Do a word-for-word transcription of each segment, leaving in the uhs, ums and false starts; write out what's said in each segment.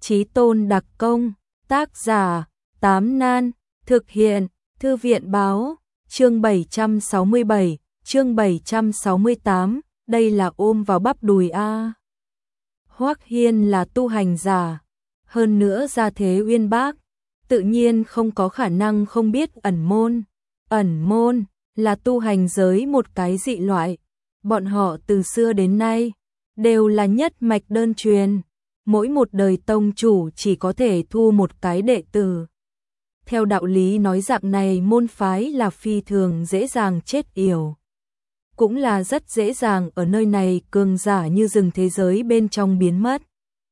Chí Tôn đặc công, tác giả, Tám Nan, thực hiện, Thư viện báo, chương bảy trăm sáu mươi bảy, chương bảy trăm sáu mươi tám, đây là ôm vào bắp đùi a. Hoắc Hiên là tu hành giả, hơn nữa gia thế uyên bác, tự nhiên không có khả năng không biết ẩn môn. Ẩn môn là tu hành giới một cái dị loại, bọn họ từ xưa đến nay đều là nhất mạch đơn truyền, mỗi một đời tông chủ chỉ có thể thu một cái đệ tử. Theo đạo lý nói dạng này môn phái là phi thường dễ dàng chết yểu, cũng là rất dễ dàng ở nơi này cường giả như rừng thế giới bên trong biến mất.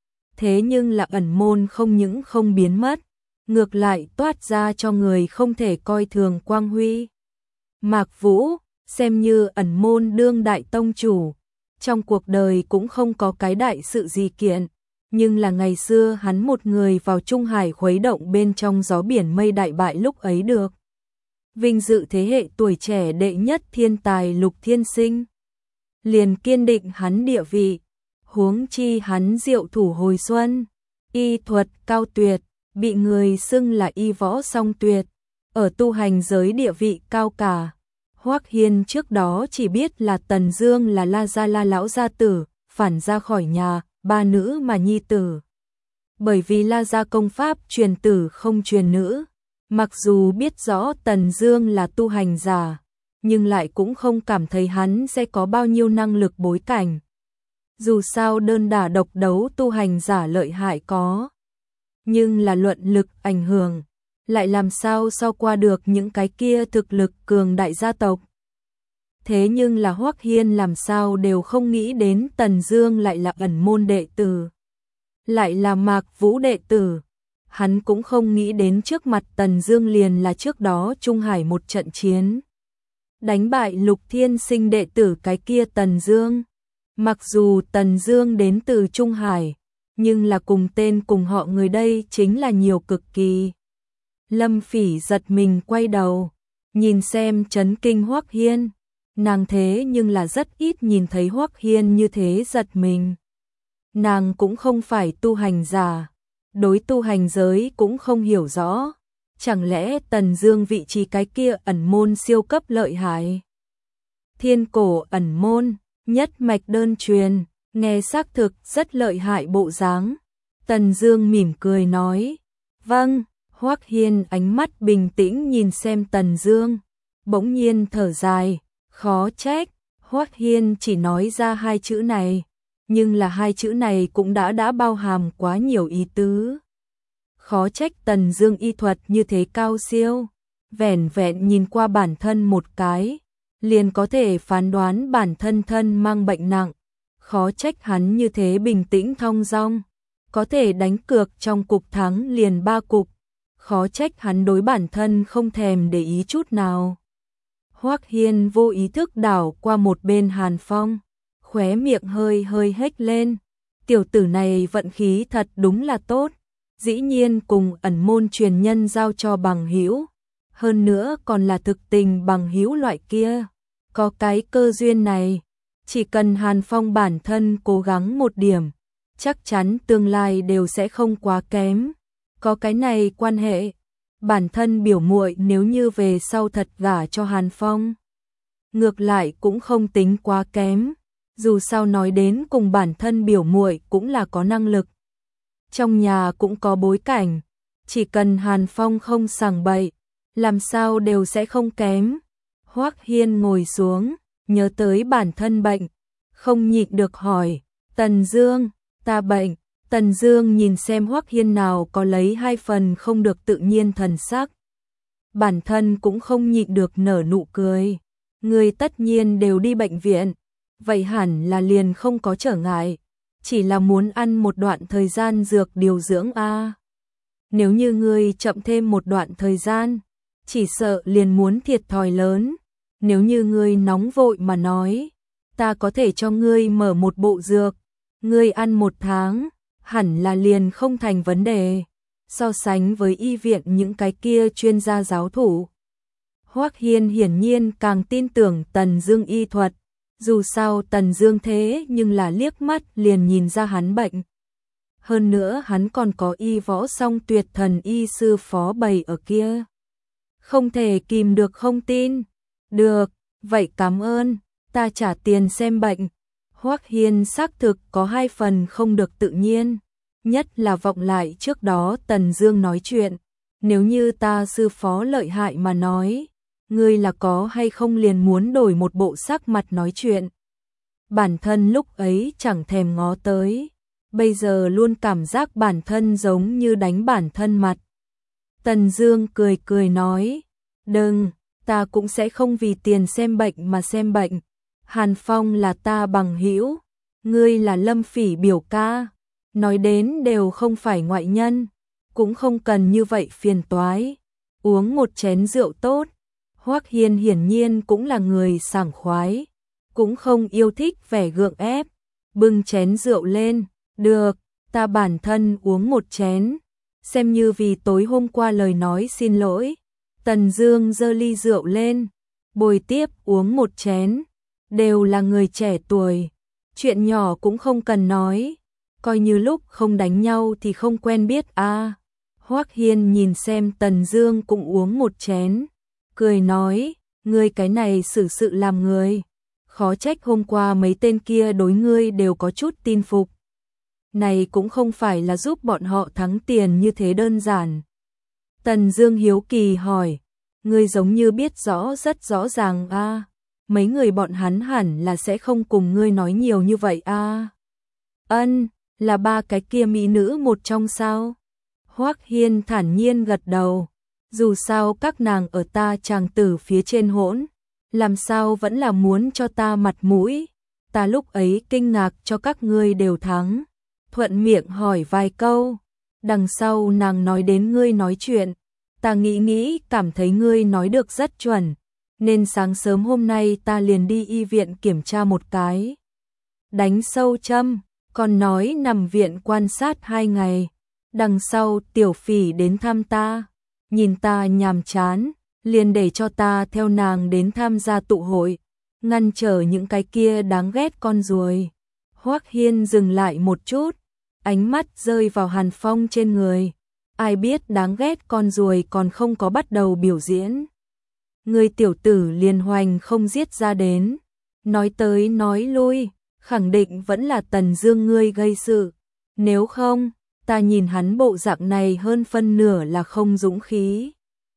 Thế nhưng là ẩn môn không những không biến mất, ngược lại toát ra cho người không thể coi thường quang huy. Mạc Vũ, xem như ẩn môn đương đại tông chủ, trong cuộc đời cũng không có cái đại sự gì kiện, nhưng là ngày xưa hắn một người vào Trung Hải khuấy động bên trong gió biển mây đại bại lúc ấy được vinh dự thế hệ tuổi trẻ đệ nhất thiên tài Lục Thiên Sinh, liền kiên định hắn địa vị, huống chi hắn diệu thủ hồi xuân, y thuật cao tuyệt, bị người xưng là y võ song tuyệt, ở tu hành giới địa vị cao cả. Hoắc Hiên trước đó chỉ biết là Tần Dương là La Gia La lão gia tử, phản ra khỏi nhà, ba nữ mà nhi tử. Bởi vì La Gia công pháp truyền tử không truyền nữ, mặc dù biết rõ Tần Dương là tu hành giả, nhưng lại cũng không cảm thấy hắn sẽ có bao nhiêu năng lực bối cảnh. Dù sao đơn đả độc đấu tu hành giả lợi hại có, nhưng là luận lực ảnh hưởng, lại làm sao so qua được những cái kia thực lực cường đại gia tộc. Thế nhưng là Hoắc Hiên làm sao đều không nghĩ đến Tần Dương lại là ẩn môn đệ tử, lại là Mạc Vũ đệ tử. Hắn cũng không nghĩ đến trước mặt Tần Dương liền là trước đó Trung Hải một trận chiến đánh bại Lục Thiên Sinh đệ tử cái kia Tần Dương. Mặc dù Tần Dương đến từ Trung Hải, nhưng là cùng tên cùng họ người đây chính là nhiều cực kỳ. Lâm Phỉ giật mình quay đầu, nhìn xem chấn kinh Hoắc Hiên, nàng thế nhưng là rất ít nhìn thấy Hoắc Hiên như thế giật mình. Nàng cũng không phải tu hành giả, đối tu hành giới cũng không hiểu rõ, chẳng lẽ Tần Dương vị trí cái kia ẩn môn siêu cấp lợi hại? Thiên cổ ẩn môn, nhất mạch đơn truyền, nghe xác thực rất lợi hại bộ dáng. Tần Dương mỉm cười nói, vâng. Hoắc Hiên ánh mắt bình tĩnh nhìn xem Tần Dương, bỗng nhiên thở dài, khó trách. Hoắc Hiên chỉ nói ra hai chữ này, nhưng là hai chữ này cũng đã đã bao hàm quá nhiều ý tứ. Khó trách Tần Dương y thuật như thế cao siêu, vẻn vẹn nhìn qua bản thân một cái, liền có thể phán đoán bản thân thân mang bệnh nặng. Khó trách hắn như thế bình tĩnh thong dong, có thể đánh cược trong cục thắng liền ba cục. Khó trách hắn đối bản thân không thèm để ý chút nào. Hoắc Hiên vô ý thức đảo qua một bên Hàn Phong, khóe miệng hơi hơi hếch lên. Tiểu tử này vận khí thật đúng là tốt, dĩ nhiên cùng ẩn môn truyền nhân giao cho bằng hữu, hơn nữa còn là thực tình bằng hữu loại kia. Có cái cơ duyên này, chỉ cần Hàn Phong bản thân cố gắng một điểm, chắc chắn tương lai đều sẽ không quá kém. Có cái này quan hệ, bản thân biểu muội nếu như về sau thật gả cho Hàn Phong, ngược lại cũng không tính quá kém, dù sao nói đến cùng bản thân biểu muội cũng là có năng lực. Trong nhà cũng có bối cảnh, chỉ cần Hàn Phong không sằng bậy, làm sao đều sẽ không kém. Hoắc Hiên ngồi xuống, nhớ tới bản thân bệnh, không nhịn được hỏi, Tần Dương, ta bệnh. Tần Dương nhìn xem Hoắc Hiên nào có lấy hai phần không được tự nhiên thần sắc. Bản thân cũng không nhịn được nở nụ cười. Người tất nhiên đều đi bệnh viện, vậy hẳn là liền không có trở ngại, chỉ là muốn ăn một đoạn thời gian dược điều dưỡng a. Nếu như ngươi chậm thêm một đoạn thời gian, chỉ sợ liền muốn thiệt thòi lớn. Nếu như ngươi nóng vội mà nói, ta có thể cho ngươi mở một bộ dược, ngươi ăn một tháng, hẳn là liền không thành vấn đề. So sánh với y viện những cái kia chuyên gia giáo thủ, Hoắc Hiên hiển nhiên càng tin tưởng Tần Dương y thuật, dù sao Tần Dương thế nhưng là liếc mắt liền nhìn ra hắn bệnh. hơn nữa hắn còn có y võ song tuyệt thần y sư phó bày ở kia. Không thể kìm được không tin. Được, vậy cảm ơn, ta trả tiền xem bệnh. Hoắc Hiên xác thực có hai phần không được tự nhiên, nhất là vọng lại trước đó Tần Dương nói chuyện, nếu như ta sư phó lợi hại mà nói, ngươi là có hay không liền muốn đổi một bộ sắc mặt nói chuyện. Bản thân lúc ấy chẳng thèm ngó tới, bây giờ luôn cảm giác bản thân giống như đánh bản thân mặt. Tần Dương cười cười nói, đừng, ta cũng sẽ không vì tiền xem bệnh mà xem bệnh. Hàn Phong là ta bằng hữu, ngươi là Lâm Phỉ biểu ca, nói đến đều không phải ngoại nhân, cũng không cần như vậy phiền toái. Uống một chén rượu tốt. Hoắc Hiên hiển nhiên cũng là người sảng khoái, cũng không yêu thích vẻ gượng ép, bưng chén rượu lên, được, ta bản thân uống một chén, xem như vì tối hôm qua lời nói xin lỗi. Tần Dương giơ ly rượu lên, bồi tiếp uống một chén, đều là người trẻ tuổi, chuyện nhỏ cũng không cần nói, coi như lúc không đánh nhau thì không quen biết a. À. Hoắc Hiên nhìn xem Tần Dương cũng uống một chén, cười nói, ngươi cái này xử sự làm người, khó trách hôm qua mấy tên kia đối ngươi đều có chút tin phục. Này cũng không phải là giúp bọn họ thắng tiền như thế đơn giản. Tần Dương hiếu kỳ hỏi, ngươi giống như biết rõ rất rõ ràng a, à. Mấy người bọn hắn hẳn là sẽ không cùng ngươi nói nhiều như vậy a. À. Ân, là ba cái kia mỹ nữ một trong sao? Hoắc Hiên thản nhiên gật đầu, dù sao các nàng ở ta chàng tử phía trên hỗn, làm sao vẫn là muốn cho ta mặt mũi, ta lúc ấy kinh ngạc cho các ngươi đều thắng, thuận miệng hỏi vài câu, đằng sau nàng nói đến ngươi nói chuyện, ta nghĩ nghĩ cảm thấy ngươi nói được rất chuẩn, nên sáng sớm hôm nay ta liền đi y viện kiểm tra một cái. Đánh sâu châm, còn nói nằm viện quan sát hai ngày, đằng sau Tiểu Phỉ đến thăm ta, nhìn ta nhàm chán, liền để cho ta theo nàng đến tham gia tụ hội, ngăn trở những cái kia đáng ghét con ruồi. Hoắc Hiên dừng lại một chút, ánh mắt rơi vào Hàn Phong trên người, ai biết đáng ghét con ruồi còn không có bắt đầu biểu diễn. Người tiểu tử liền hoành không giết ra đến, nói tới nói lui, khẳng định vẫn là Tần Dương ngươi gây sự, nếu không, ta nhìn hắn bộ dạng này hơn phân nửa là không dũng khí.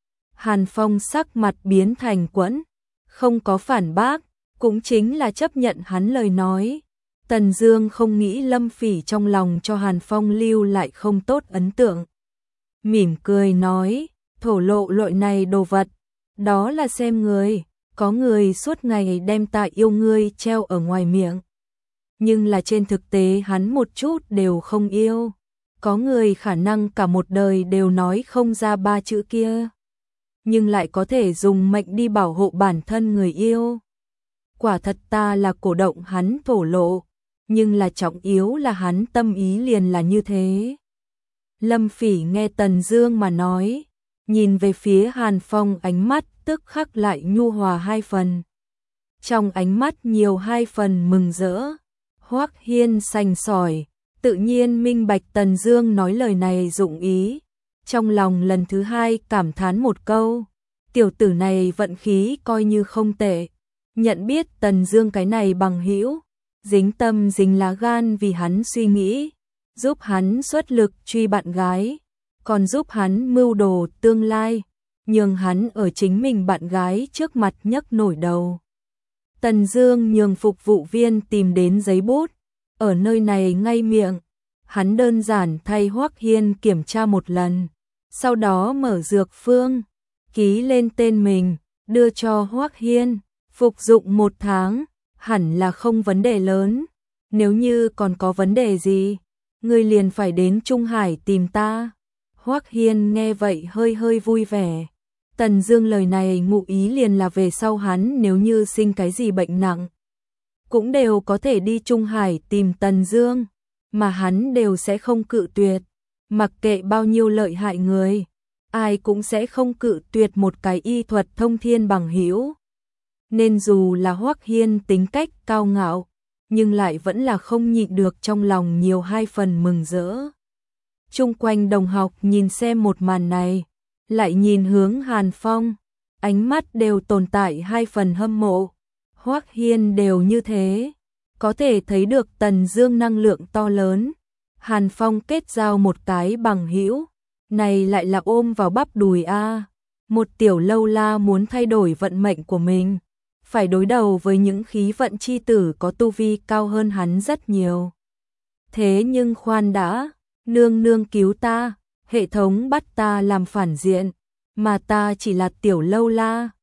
Hàn Phong sắc mặt biến thành quẫn, không có phản bác, cũng chính là chấp nhận hắn lời nói. Tần Dương không nghĩ Lâm Phỉ trong lòng cho Hàn Phong lưu lại không tốt ấn tượng. Mỉm cười nói, thổ lộ loại này đồ vật, đó là xem người, có người suốt ngày đem ta yêu ngươi treo ở ngoài miệng. Nhưng là trên thực tế hắn một chút đều không yêu. Có người khả năng cả một đời đều nói không ra ba chữ kia, nhưng lại có thể dùng mệnh đi bảo hộ bản thân người yêu. Quả thật ta là cổ động hắn thổ lộ, nhưng là trọng yếu là hắn tâm ý liền là như thế. Lâm Phỉ nghe Tần Dương mà nói, nhìn về phía Hàn Phong ánh mắt tức khắc lại nhu hòa hai phần. Trong ánh mắt nhiều hai phần mừng rỡ. Hoắc Hiên sành sỏi, tự nhiên minh bạch Tần Dương nói lời này dụng ý, trong lòng lần thứ hai cảm thán một câu, tiểu tử này vận khí coi như không tệ, nhận biết Tần Dương cái này bằng hữu, dính tâm dính lá gan vì hắn suy nghĩ, giúp hắn xuất lực truy bạn gái, còn giúp hắn mưu đồ tương lai, nhường hắn ở chính mình bạn gái trước mặt nhấc nổi đầu. Tần Dương nhường phục vụ viên tìm đến giấy bút, ở nơi này ngay miệng, hắn đơn giản thay Hoắc Hiên kiểm tra một lần, sau đó mở dược phương, ký lên tên mình, đưa cho Hoắc Hiên, phục dụng một tháng, hẳn là không vấn đề lớn, nếu như còn có vấn đề gì, ngươi liền phải đến Trung Hải tìm ta. Hoắc Hiên nghe vậy hơi hơi vui vẻ. Tần Dương lời này ngụ ý liền là về sau hắn nếu như sinh cái gì bệnh nặng, cũng đều có thể đi Trung Hải tìm Tần Dương, mà hắn đều sẽ không cự tuyệt, mặc kệ bao nhiêu lợi hại người, ai cũng sẽ không cự tuyệt một cái y thuật thông thiên bằng hữu. Nên dù là Hoắc Hiên tính cách cao ngạo, nhưng lại vẫn là không nhịn được trong lòng nhiều hai phần mừng rỡ. Chung quanh đồng học nhìn xem một màn này, lại nhìn hướng Hàn Phong, ánh mắt đều tồn tại hai phần hâm mộ. Hoắc Hiên đều như thế, có thể thấy được Tần Dương năng lượng to lớn. Hàn Phong kết giao một cái bằng hữu, này lại là ôm vào bắp đùi a. Một tiểu lâu la muốn thay đổi vận mệnh của mình, phải đối đầu với những khí vận chi tử có tu vi cao hơn hắn rất nhiều. Thế nhưng khoan đã, nương nương cứu ta, hệ thống bắt ta làm phản diện, mà ta chỉ là tiểu lâu la,